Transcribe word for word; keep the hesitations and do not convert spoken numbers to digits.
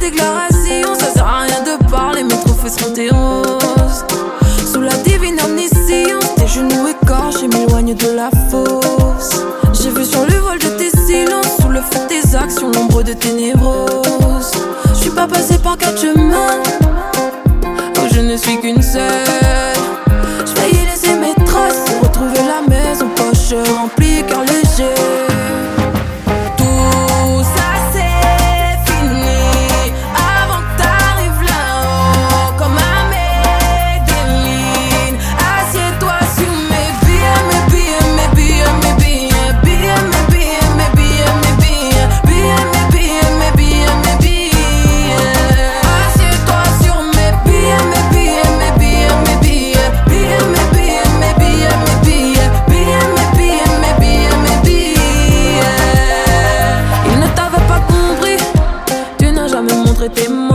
déclaration. Ça sert à rien de parler, mes trophées seront tes roses. Sous la divine omniscience, tes genoux écorchés m'éloignent de la fosse. J'ai vu sur le vol de tes silences, sous le feu de tes actions, l'ombre de tes névroses. Je suis pas passé par quatre chemins, oh je ne suis qu'une seule. Je vais y laisser mes traces pour retrouver la maison, poche remplie, cœur léger. Tout ça c'est fini avant que t'arrives là-haut, comme à Medellin. Assieds-toi sur mes billets, mes billets, mes billets, mes billets, billets, mes billets, mes billets, mes billets, billets, mes billets, mes billets, mes billets. Assieds-toi sur mes billets, mes billets, mes billets, mes billets, billets, mes billets, mes billets, mes billets, billets, mes billets, mes billets, mes billets. Il ne t'avait pas compris, tu n'as jamais montré tes mots.